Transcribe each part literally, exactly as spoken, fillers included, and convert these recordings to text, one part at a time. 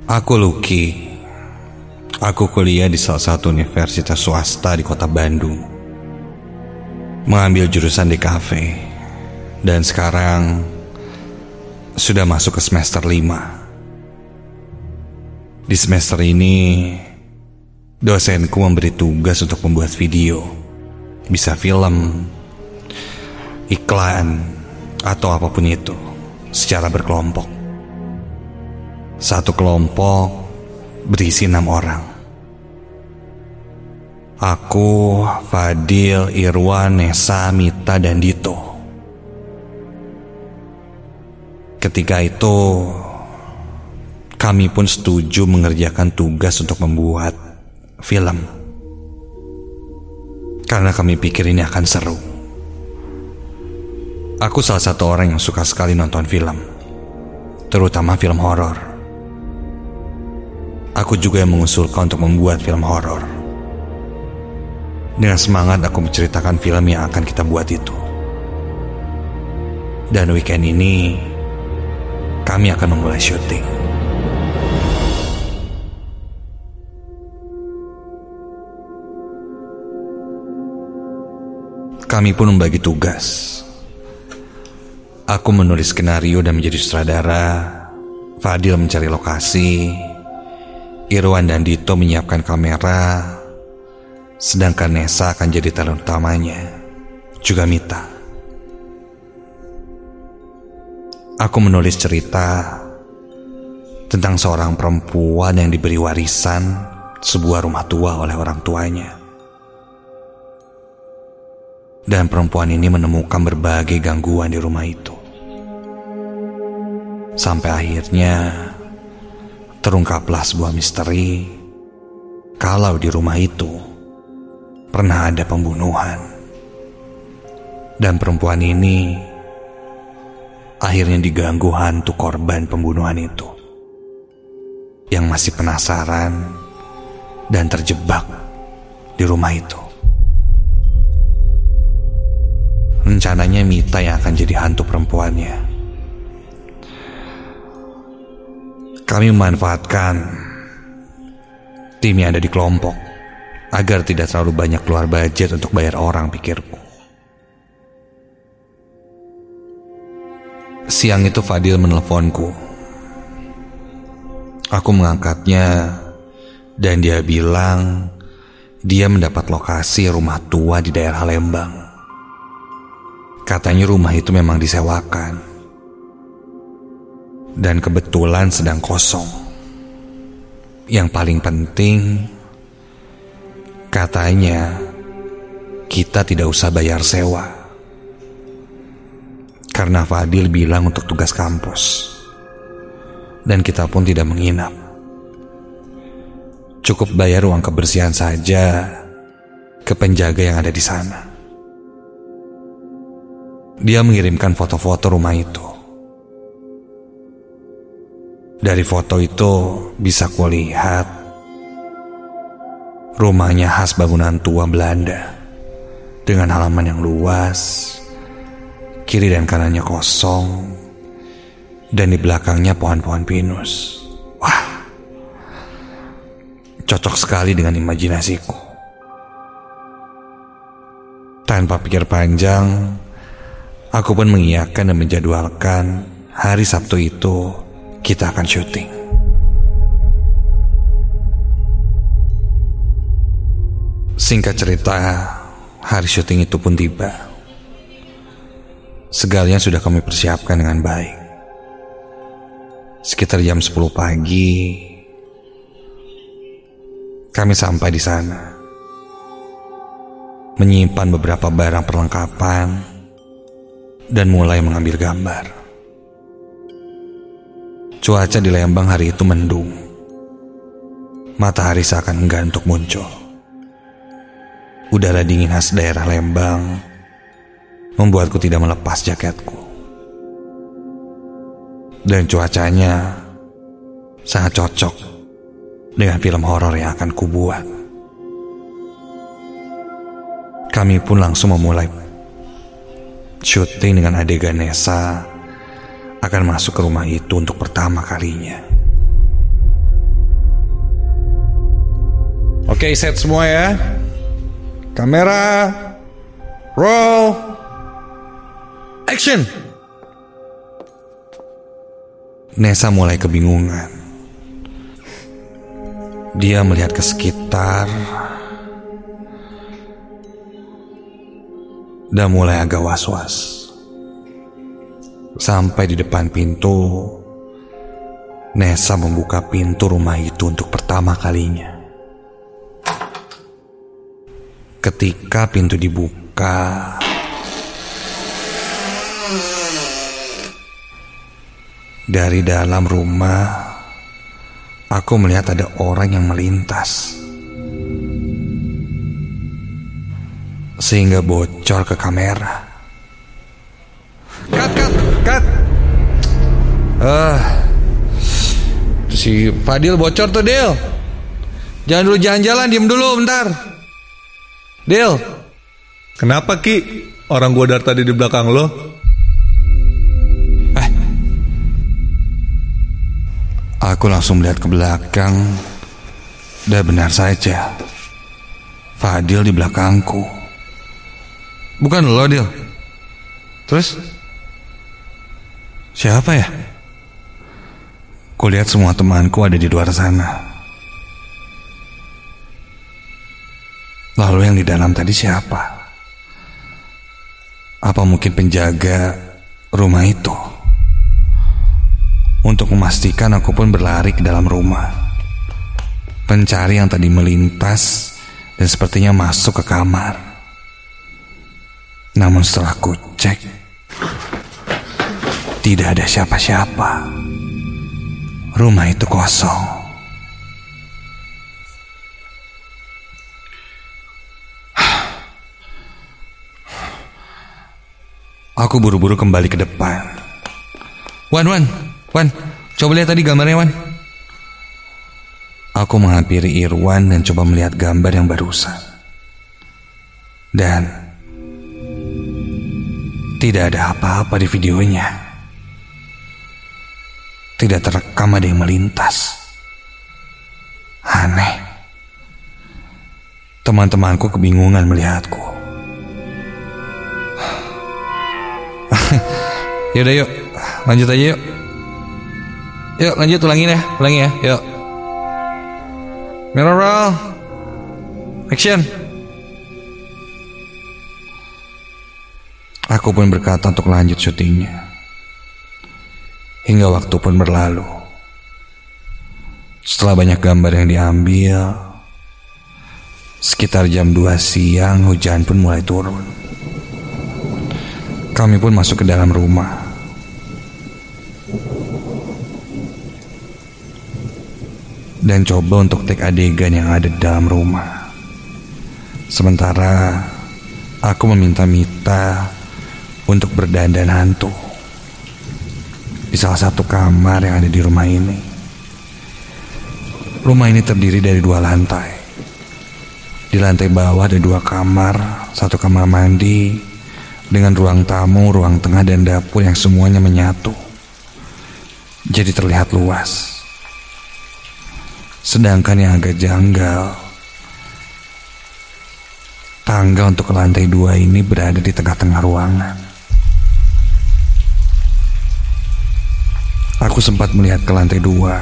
Aku Lucky. Aku kuliah di salah satu universitas swasta di kota Bandung, mengambil jurusan di kafe. Dan sekarang sudah masuk ke semester lima. Di semester ini dosenku memberi tugas untuk membuat video, bisa film, iklan, atau apapun itu, secara berkelompok. Satu kelompok berisi enam orang. Aku, Fadil, Irwan, Nesa, Mita, dan Dito. Ketika itu kami pun setuju mengerjakan tugas untuk membuat film, karena kami pikir ini akan seru. Aku salah satu orang yang suka sekali nonton film, terutama film horor. Aku juga yang mengusulkan untuk membuat film horor. Dengan semangat aku menceritakan film yang akan kita buat itu. Dan weekend ini kami akan memulai syuting. Kami pun membagi tugas. Aku menulis skenario dan menjadi sutradara, Fadil mencari lokasi, Irwan dan Dito menyiapkan kamera, sedangkan Nesa akan jadi talent utamanya, juga Mita. Aku menulis cerita tentang seorang perempuan yang diberi warisan sebuah rumah tua oleh orang tuanya. Dan perempuan ini menemukan berbagai gangguan di rumah itu. Sampai akhirnya terungkaplah sebuah misteri kalau di rumah itu pernah ada pembunuhan. Dan perempuan ini akhirnya diganggu hantu korban pembunuhan itu, yang masih penasaran dan terjebak di rumah itu. Rencananya Mita yang akan jadi hantu perempuannya. Kami memanfaatkan tim yang ada di kelompok agar tidak terlalu banyak keluar budget untuk bayar orang, pikirku. Siang itu Fadil meneleponku. Aku mengangkatnya dan dia bilang dia mendapat lokasi rumah tua di daerah Lembang. Katanya rumah itu memang disewakan dan kebetulan sedang kosong. Yang paling penting, katanya kita tidak usah bayar sewa, karena Fadil bilang untuk tugas kampus, dan kita pun tidak menginap. Cukup bayar uang kebersihan saja ke penjaga yang ada di sana. Dia mengirimkan foto-foto rumah itu. Dari foto itu bisa kulihat rumahnya khas bangunan tua Belanda, dengan halaman yang luas, kiri dan kanannya kosong, dan di belakangnya pohon-pohon pinus. Wah, cocok sekali dengan imajinasiku. Tanpa pikir panjang, aku pun mengiyakan dan menjadwalkan hari Sabtu itu kita akan syuting. Singkat cerita, hari syuting itu pun tiba. Segalanya sudah kami persiapkan dengan baik. Sekitar jam sepuluh pagi, kami sampai di sana, menyimpan beberapa barang perlengkapan, dan mulai mengambil gambar. Cuaca di Lembang hari itu mendung. Matahari seakan enggan untuk muncul. Udara dingin khas daerah Lembang membuatku tidak melepas jaketku. Dan cuacanya sangat cocok dengan film horor yang akan kubuat. Kami pun langsung memulai syuting dengan adegan Nesa akan masuk ke rumah itu untuk pertama kalinya. Oke, set semua ya. Kamera, roll, action. Nessa mulai kebingungan. Dia melihat ke sekitar dan mulai agak was-was. Sampai di depan pintu, Nessa membuka pintu rumah itu untuk pertama kalinya. Ketika pintu dibuka, dari dalam rumah, aku melihat ada orang yang melintas, sehingga bocor ke kamera. Cut, cut, cut. Ah, si Fadil bocor tuh, Del. Jangan dulu jalan-jalan, diem dulu bentar. Del. Kenapa, Ki? Orang gua dari tadi di belakang lo. Eh. Aku langsung melihat ke belakang. Dan benar saja, Fadil di belakangku. Bukan lo, Del. Terus siapa ya? Kulihat semua temanku ada di luar sana. Lalu yang di dalam tadi siapa? Apa mungkin penjaga rumah itu? Untuk memastikan, aku pun berlari ke dalam rumah, pencari yang tadi melintas dan sepertinya masuk ke kamar. Namun setelah ku cek, tidak ada siapa-siapa. Rumah itu kosong. Aku buru-buru kembali ke depan. Wan, Wan, Wan, coba lihat tadi gambarnya, Wan. Aku menghampiri Irwan dan coba melihat gambar yang barusan. Dan tidak ada apa-apa di videonya. Tidak terekam ada yang melintas. Aneh. Teman-temanku kebingungan melihatku. Yaudah yuk, lanjut aja yuk. Yuk lanjut, ulangin ya, ulangin ya, yuk. Mirror roll, action. Aku pun berkata untuk lanjut syutingnya. Hingga waktu pun berlalu. Setelah banyak gambar yang diambil, sekitar jam dua siang hujan pun mulai turun. Kami pun masuk ke dalam rumah. Dan coba untuk take adegan yang ada di dalam rumah. Sementara aku meminta Mita untuk berdandan hantu di salah satu kamar yang ada di rumah ini. Rumah ini terdiri dari dua lantai. Di lantai bawah ada dua kamar, satu kamar mandi dengan ruang tamu, ruang tengah dan dapur yang semuanya menyatu. Jadi terlihat luas. Sedangkan yang agak janggal, tangga untuk ke lantai dua ini berada di tengah-tengah ruangan. Aku sempat melihat ke lantai dua.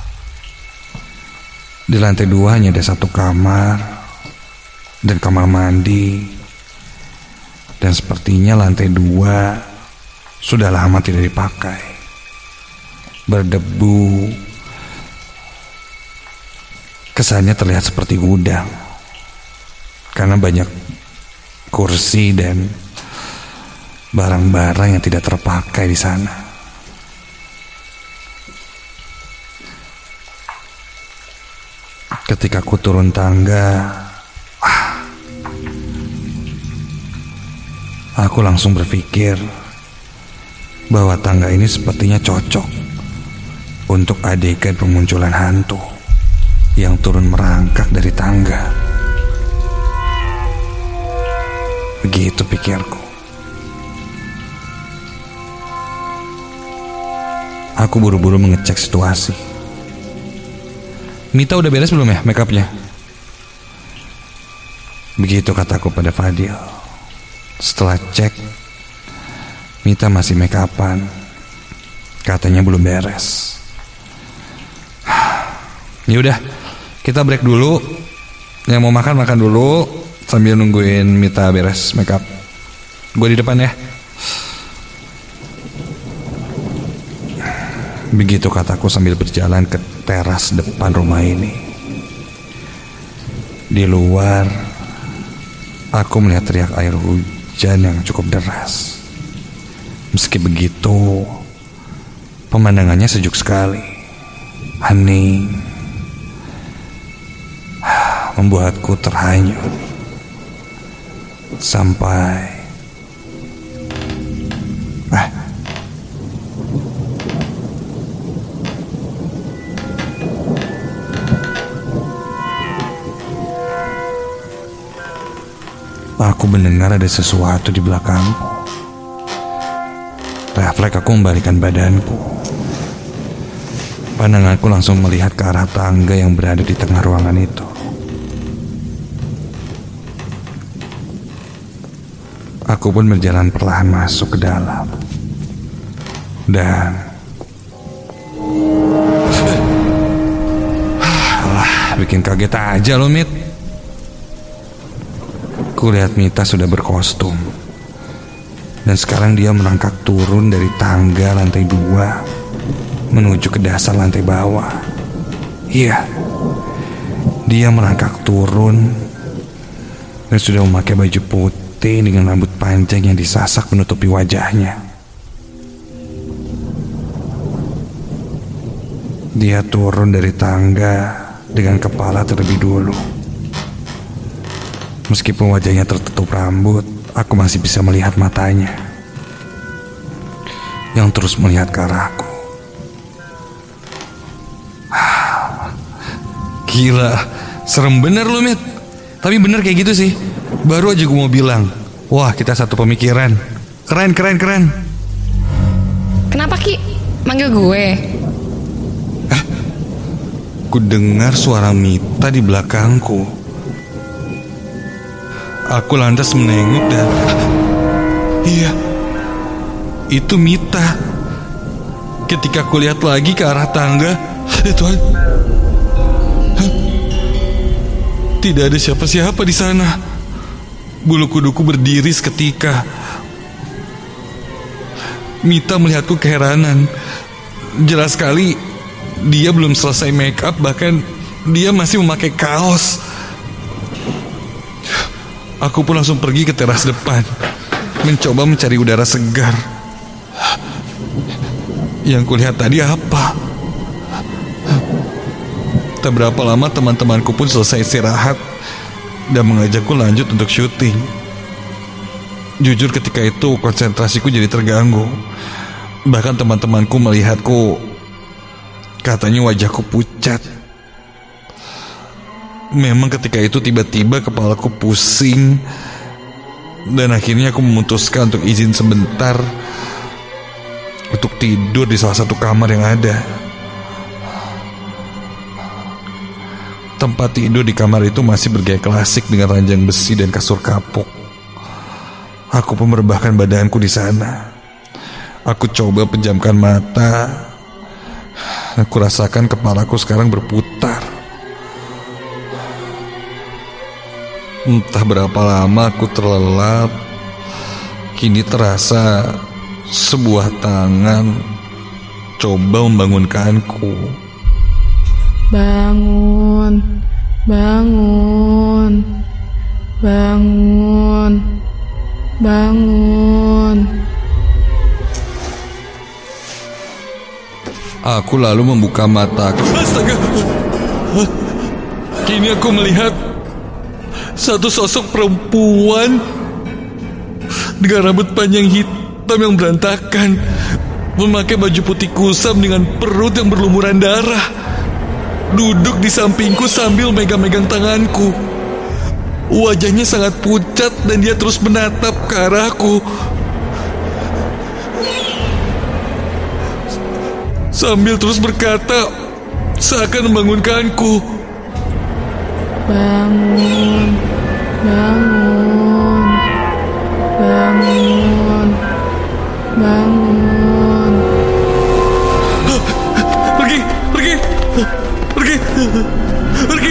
Di lantai dua hanya ada satu kamar dan kamar mandi. Dan sepertinya lantai dua sudah lama tidak dipakai. Berdebu. Kesannya terlihat seperti gudang. Karena banyak kursi dan barang-barang yang tidak terpakai di sana. Ketika aku turun tangga, aku langsung berpikir bahwa tangga ini sepertinya cocok untuk adegan pemunculan hantu yang turun merangkak dari tangga. Begitu pikirku. Aku buru-buru mengecek situasi. Mita udah beres belum ya make upnya? Begitu kataku pada Fadil. Setelah cek, Mita masih make upan. Katanya belum beres. Yaudah, kita break dulu. Yang mau makan makan dulu sambil nungguin Mita beres make up. Gue di depan ya. Begitu kataku sambil berjalan ke teras depan rumah ini. Di luar, aku melihat teriak air hujan yang cukup deras. Meski begitu, pemandangannya sejuk sekali, hening, membuatku terhanyut. Sampai Ah Aku mendengar ada sesuatu di belakangku. Refleks aku membalikkan badanku. Pandanganku langsung melihat ke arah tangga yang berada di tengah ruangan itu. Aku pun berjalan perlahan masuk ke dalam. Dan alah, bikin kaget aja lo, Mit. Kulihat Mita sudah berkostum. Dan sekarang dia merangkak turun dari tangga lantai dua menuju ke dasar lantai bawah. Iya, dia merangkak turun dan sudah memakai baju putih dengan rambut panjang yang disasak menutupi wajahnya. Dia turun dari tangga dengan kepala terlebih dulu. Meskipun wajahnya tertutup rambut, aku masih bisa melihat matanya yang terus melihat ke arahku. Gila, serem bener lu, Mit. Tapi bener kayak gitu sih. Baru aja gue mau bilang, wah, kita satu pemikiran. Keren, keren, keren. Kenapa, Ki? Manggil gue? Eh, ku dengar suara Mita di belakangku. Aku lantas menengok dan iya, itu Mita. Ketika aku lihat lagi ke arah tangga, itu tidak ada siapa-siapa di sana. Bulu kuduku berdiri seketika. Mita melihatku keheranan. Jelas sekali dia belum selesai make up, bahkan dia masih memakai kaos. Aku pun langsung pergi ke teras depan, mencoba mencari udara segar. Yang kulihat tadi apa? Tak berapa lama teman-temanku pun selesai istirahat dan mengajakku lanjut untuk syuting. Jujur ketika itu konsentrasiku jadi terganggu. Bahkan teman-temanku melihatku, katanya wajahku pucat. Memang ketika itu tiba-tiba kepalaku pusing. Dan akhirnya aku memutuskan untuk izin sebentar untuk tidur di salah satu kamar yang ada. Tempat tidur di kamar itu masih bergaya klasik dengan ranjang besi dan kasur kapuk. Aku pun merebahkan badanku di sana. Aku coba pejamkan mata. Aku rasakan kepalaku sekarang berputar. Entah berapa lama aku terlelap. Kini terasa sebuah tangan coba membangunkanku. Bangun, bangun, bangun, bangun. Aku lalu membuka mataku. Astaga! Kini aku melihat satu sosok perempuan dengan rambut panjang hitam yang berantakan, memakai baju putih kusam dengan perut yang berlumuran darah, duduk di sampingku sambil megang-megang tanganku. Wajahnya sangat pucat dan dia terus menatap ke arahku sambil terus berkata seakan membangunkanku. Bangun, Bangun. Bangun. Bangun. Pergi, pergi, pergi, pergi.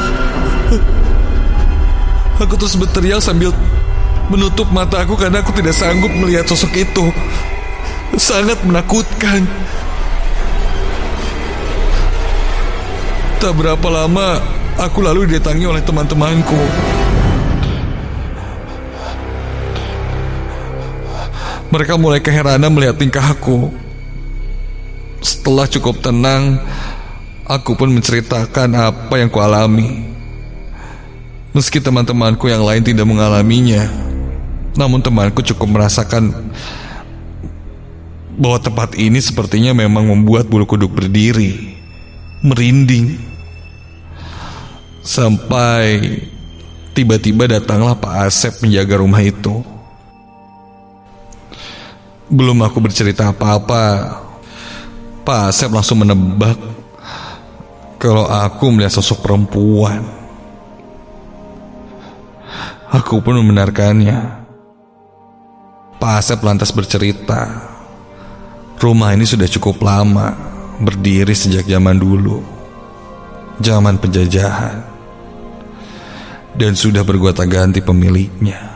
Aku terus berteriak sambil menutup mata aku karena aku tidak sanggup melihat sosok itu. Sangat menakutkan. Tak berapa lama aku lalu didatangi oleh teman-temanku. Mereka mulai keheranan melihat tingkah aku. Setelah cukup tenang, aku pun menceritakan apa yang kualami. Meski teman-temanku yang lain tidak mengalaminya, namun temanku cukup merasakan bahwa tempat ini sepertinya memang membuat bulu kuduk berdiri, merinding. Sampai tiba-tiba datanglah Pak Asep menjaga rumah itu. Belum aku bercerita apa-apa, Pak Asep langsung menebak kalau aku melihat sosok perempuan. Aku pun membenarkannya. Pak Asep lantas bercerita, rumah ini sudah cukup lama, berdiri sejak zaman dulu, zaman penjajahan, dan sudah bergonta-ganti pemiliknya.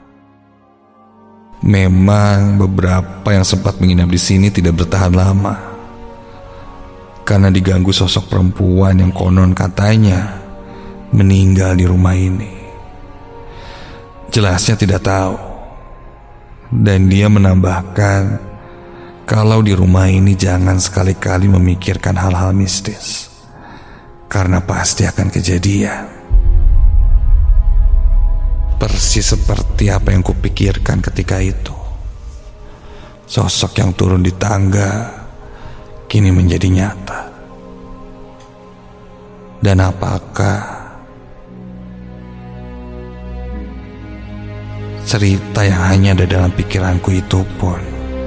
Memang beberapa yang sempat menginap di sini tidak bertahan lama karena diganggu sosok perempuan yang konon katanya meninggal di rumah ini. Jelasnya tidak tahu. Dan dia menambahkan kalau di rumah ini jangan sekali-kali memikirkan hal-hal mistis, karena pasti akan kejadian. Persis seperti apa yang kupikirkan ketika itu. Sosok yang turun di tangga kini menjadi nyata. Dan apakah cerita yang hanya ada dalam pikiranku itu pun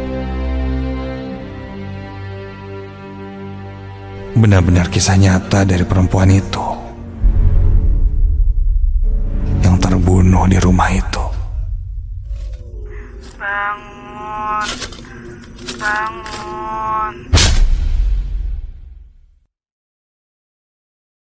benar-benar kisah nyata dari perempuan itu yang terbunuh di rumah itu?